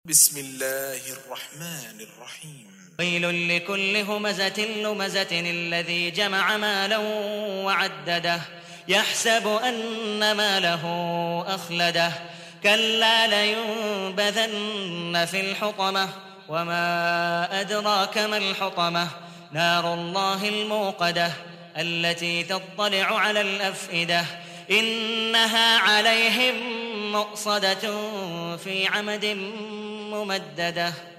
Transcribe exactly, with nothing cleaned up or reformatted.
بسم الله الرحمن الرحيم ويل لكل همزة لمزة الذي جمع مالا وعدده يحسب أن ماله أخلده كلا لينبذن في الحطمة وما أدراك ما الحطمة نار الله الموقدة التي تطلع على الأفئدة إنها عليهم مؤصدة في عمد ممددة.